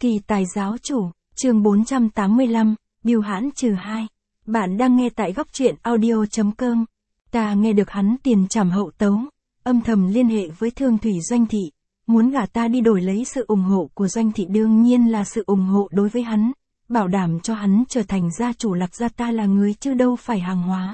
Kỳ tài giáo chủ, chương 485, Bưu hãn trừ 2. Bạn đang nghe tại góc truyện audio.com. Ta nghe được hắn tiền trảm hậu tấu, âm thầm liên hệ với Thương Thủy Doanh Thị, muốn gả ta đi đổi lấy sự ủng hộ của Doanh Thị, đương nhiên là sự ủng hộ đối với hắn, bảo đảm cho hắn trở thành gia chủ Lạc gia, ta là người chứ đâu phải hàng hóa.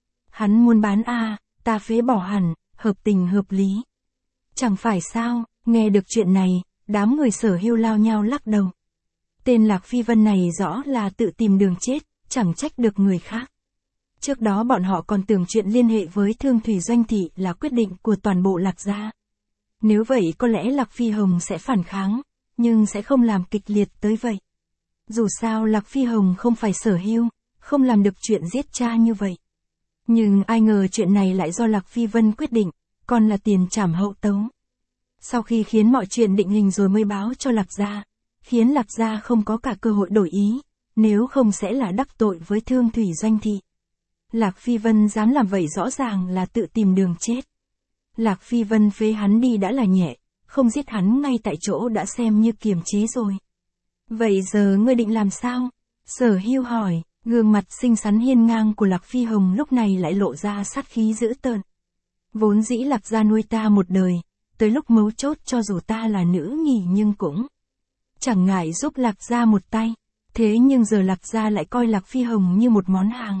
Hắn muốn bán ta phế bỏ hẳn, hợp tình hợp lý. Chẳng phải sao? Nghe được chuyện này, đám người Sở Hưu lao nhau lắc đầu. Tên Lạc Phi Vân này rõ là tự tìm đường chết, chẳng trách được người khác. Trước đó bọn họ còn tưởng chuyện liên hệ với Thương Thủy Doanh Thị là quyết định của toàn bộ Lạc gia. Nếu vậy có lẽ Lạc Phi Hồng sẽ phản kháng, nhưng sẽ không làm kịch liệt tới vậy. Dù sao Lạc Phi Hồng không phải Sở Hưu, không làm được chuyện giết cha như vậy. Nhưng ai ngờ chuyện này lại do Lạc Phi Vân quyết định, còn là tiền trảm hậu tấu. Sau khi khiến mọi chuyện định hình rồi mới báo cho Lạc gia, khiến Lạc gia không có cả cơ hội đổi ý, nếu không sẽ là đắc tội với Thương Thủy Doanh Thị. Lạc Phi Vân dám làm vậy rõ ràng là tự tìm đường chết. Lạc Phi Vân phế hắn đi đã là nhẹ, không giết hắn ngay tại chỗ đã xem như kiềm chế rồi. Vậy giờ ngươi định làm sao? Sở Hưu hỏi, gương mặt xinh xắn hiên ngang của Lạc Phi Hồng lúc này lại lộ ra sát khí dữ tợn. Vốn dĩ Lạc gia nuôi ta một đời, tới lúc mấu chốt cho dù ta là nữ nhì nhưng cũng chẳng ngại giúp Lạc gia một tay, thế nhưng giờ Lạc gia lại coi Lạc Phi Hồng như một món hàng.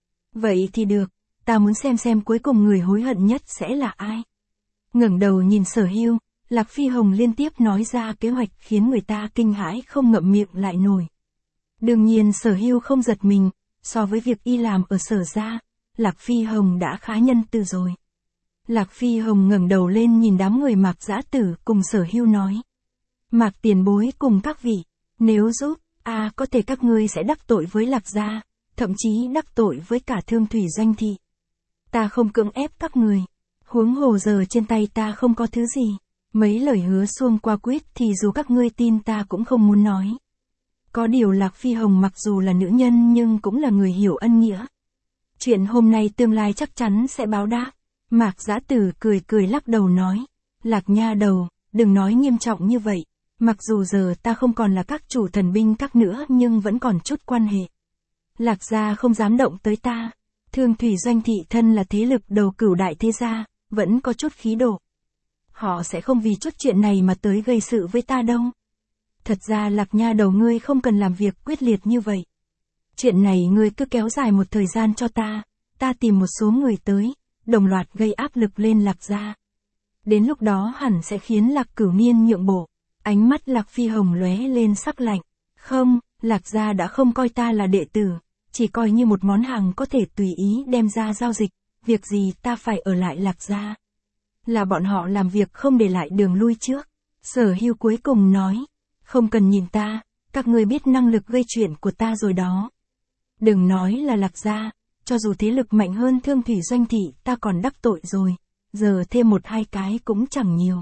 Vậy thì được, ta muốn xem cuối cùng người hối hận nhất sẽ là ai. Ngẩng đầu nhìn Sở Hưu, Lạc Phi Hồng liên tiếp nói ra kế hoạch khiến người ta kinh hãi không ngậm miệng lại nổi. Đương nhiên Sở Hưu không giật mình, so với việc y làm ở Sở gia, Lạc Phi Hồng đã khá nhân từ rồi. Lạc Phi Hồng ngẩng đầu lên nhìn đám người Mạc Dã Tử cùng Sở Hưu nói. Mạc tiền bối cùng các vị, nếu giúp, có thể các ngươi sẽ đắc tội với Lạc gia, thậm chí đắc tội với cả Thương Thủy Doanh Thị. Ta không cưỡng ép các người, huống hồ giờ trên tay ta không có thứ gì, mấy lời hứa suông qua quyết thì dù các ngươi tin ta cũng không muốn nói. Có điều Lạc Phi Hồng mặc dù là nữ nhân nhưng cũng là người hiểu ân nghĩa. Chuyện hôm nay tương lai chắc chắn sẽ báo đáp. Mạc Dã Tử cười lắc đầu nói, Lạc nha đầu, đừng nói nghiêm trọng như vậy, mặc dù giờ ta không còn là các chủ thần binh các nữa nhưng vẫn còn chút quan hệ. Lạc gia không dám động tới ta, Thương Thủy Doanh Thị thân là thế lực đầu cửu đại thế gia, vẫn có chút khí độ. Họ sẽ không vì chút chuyện này mà tới gây sự với ta đâu. Thật ra Lạc nha đầu ngươi không cần làm việc quyết liệt như vậy. Chuyện này ngươi cứ kéo dài một thời gian cho ta tìm một số người tới, đồng loạt gây áp lực lên Lạc gia. Đến lúc đó hẳn sẽ khiến Lạc Cửu Niên nhượng bộ. Ánh mắt Lạc Phi Hồng lóe lên sắc lạnh. Không, Lạc gia đã không coi ta là đệ tử, chỉ coi như một món hàng có thể tùy ý đem ra giao dịch, việc gì ta phải ở lại Lạc gia. Là bọn họ làm việc không để lại đường lui trước. Sở Hưu cuối cùng nói, không cần nhìn ta, các ngươi biết năng lực gây chuyện của ta rồi đó. Đừng nói là Lạc gia, cho dù thế lực mạnh hơn Thương Thủy Doanh Thị ta còn đắc tội rồi, giờ thêm một hai cái cũng chẳng nhiều.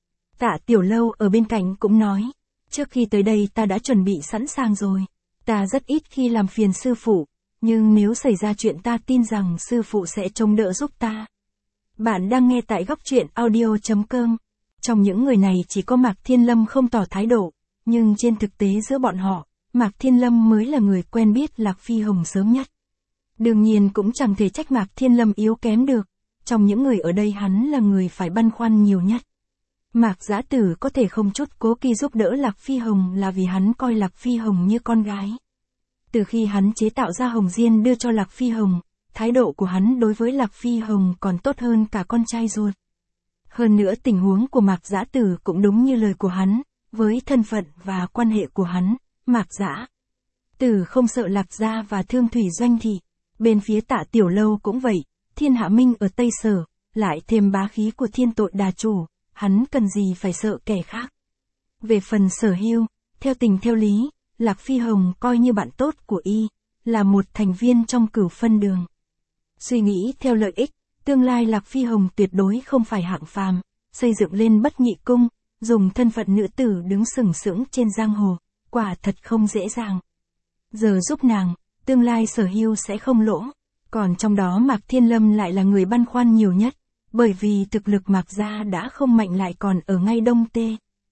Tạ Tiểu Lâu ở bên cạnh cũng nói, trước khi tới đây ta đã chuẩn bị sẵn sàng rồi, ta rất ít khi làm phiền sư phụ, nhưng nếu xảy ra chuyện ta tin rằng sư phụ sẽ trông đỡ giúp ta. Bạn đang nghe tại góc truyện audio.com. Trong những người này chỉ có Mạc Thiên Lâm không tỏ thái độ, nhưng trên thực tế giữa bọn họ, Mạc Thiên Lâm mới là người quen biết Lạc Phi Hồng sớm nhất. Đương nhiên cũng chẳng thể trách Mạc Thiên Lâm yếu kém được, trong những người ở đây hắn là người phải băn khoăn nhiều nhất. Mạc Dã Tử có thể không chút cố kỵ giúp đỡ Lạc Phi Hồng là vì hắn coi Lạc Phi Hồng như con gái. Từ khi hắn chế tạo ra hồng diên đưa cho Lạc Phi Hồng, thái độ của hắn đối với Lạc Phi Hồng còn tốt hơn cả con trai ruột. Hơn nữa tình huống của Mạc Dã Tử cũng đúng như lời của hắn, với thân phận và quan hệ của hắn, Mạc Dã Tử không sợ Lạc gia và Thương Thủy Doanh Thị. Bên phía Tạ Tiểu Lâu cũng vậy, Thiên Hạ Minh ở Tây Sở, lại thêm bá khí của Thiên Tội Đà Chủ, hắn cần gì phải sợ kẻ khác. Về phần Sở Hưu, theo tình theo lý, Lạc Phi Hồng coi như bạn tốt của y, là một thành viên trong Cửu Phân Đường. Suy nghĩ theo lợi ích, tương lai Lạc Phi Hồng tuyệt đối không phải hạng phàm, xây dựng lên Bất Nhị Cung, dùng thân phận nữ tử đứng sừng sững trên giang hồ, quả thật không dễ dàng. Giờ giúp nàng, tương lai Sở Hưu sẽ không lỗ, còn trong đó Mạc Thiên Lâm lại là người băn khoăn nhiều nhất, bởi vì thực lực Mạc gia đã không mạnh lại còn ở ngay Đông Tê.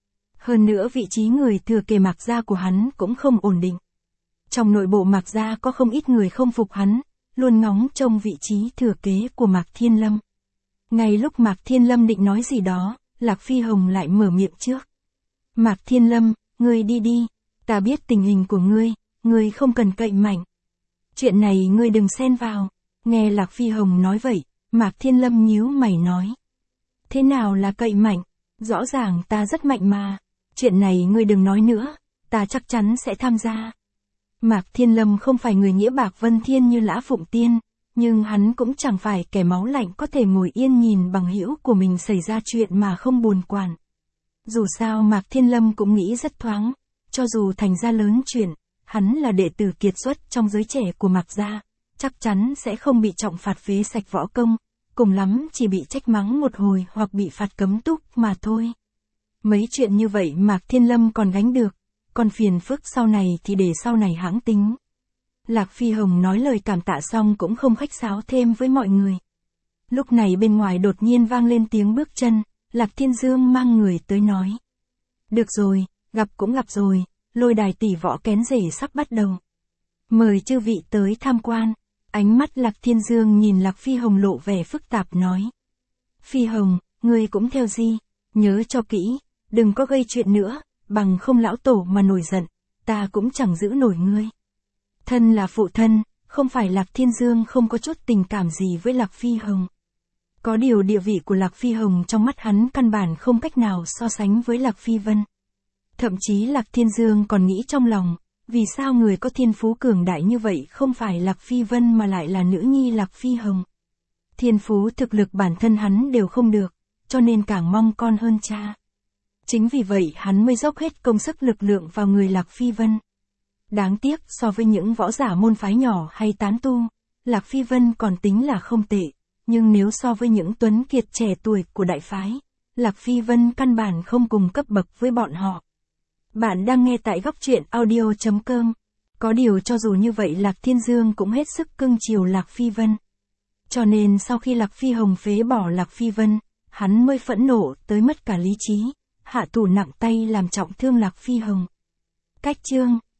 Hơn nữa vị trí người thừa kế Mạc gia của hắn cũng không ổn định. Trong nội bộ Mạc gia có không ít người không phục hắn, luôn ngóng trông vị trí thừa kế của Mạc Thiên Lâm. Ngay lúc Mạc Thiên Lâm định nói gì đó, Lạc Phi Hồng lại mở miệng trước. Mạc Thiên Lâm, ngươi đi đi, ta biết tình hình của ngươi không cần cậy mạnh. Chuyện này ngươi đừng xen vào. Nghe Lạc Phi Hồng nói vậy, Mạc Thiên Lâm nhíu mày nói. Thế nào là cậy mạnh? Rõ ràng ta rất mạnh mà. Chuyện này ngươi đừng nói nữa, ta chắc chắn sẽ tham gia. Mạc Thiên Lâm không phải người nghĩa bạc vân thiên như Lã Phụng Tiên, nhưng hắn cũng chẳng phải kẻ máu lạnh có thể ngồi yên nhìn bằng hữu của mình xảy ra chuyện mà không buồn quản. Dù sao Mạc Thiên Lâm cũng nghĩ rất thoáng, cho dù thành ra lớn chuyện, hắn là đệ tử kiệt xuất trong giới trẻ của Mạc gia, chắc chắn sẽ không bị trọng phạt phế sạch võ công, cùng lắm chỉ bị trách mắng một hồi hoặc bị phạt cấm túc mà thôi. Mấy chuyện như vậy Mạc Thiên Lâm còn gánh được, còn phiền phức sau này thì để sau này hãng tính. Lạc Phi Hồng nói lời cảm tạ xong cũng không khách sáo thêm với mọi người. Lúc này bên ngoài đột nhiên vang lên tiếng bước chân, Lạc Thiên Dương mang người tới nói. Được rồi, gặp cũng gặp rồi, lôi đài tỷ võ kén rể sắp bắt đầu. Mời chư vị tới tham quan. Ánh mắt Lạc Thiên Dương nhìn Lạc Phi Hồng lộ vẻ phức tạp nói. Phi Hồng, ngươi cũng theo gì? Nhớ cho kỹ, đừng có gây chuyện nữa, bằng không lão tổ mà nổi giận, ta cũng chẳng giữ nổi ngươi. Thân là phụ thân, không phải Lạc Thiên Dương không có chút tình cảm gì với Lạc Phi Hồng. Có điều địa vị của Lạc Phi Hồng trong mắt hắn căn bản không cách nào so sánh với Lạc Phi Vân. Thậm chí Lạc Thiên Dương còn nghĩ trong lòng, vì sao người có thiên phú cường đại như vậy không phải Lạc Phi Vân mà lại là nữ nhi Lạc Phi Hồng. Thiên phú thực lực bản thân hắn đều không được, cho nên càng mong con hơn cha. Chính vì vậy hắn mới dốc hết công sức lực lượng vào người Lạc Phi Vân. Đáng tiếc so với những võ giả môn phái nhỏ hay tán tu, Lạc Phi Vân còn tính là không tệ, nhưng nếu so với những tuấn kiệt trẻ tuổi của đại phái, Lạc Phi Vân căn bản không cùng cấp bậc với bọn họ. Bạn đang nghe tại góc truyện audio.com. Có điều cho dù như vậy Lạc Thiên Dương cũng hết sức cưng chiều Lạc Phi Vân. Cho nên sau khi Lạc Phi Hồng phế bỏ Lạc Phi Vân, hắn mới phẫn nộ tới mất cả lý trí, hạ thủ nặng tay làm trọng thương Lạc Phi Hồng. Cách chương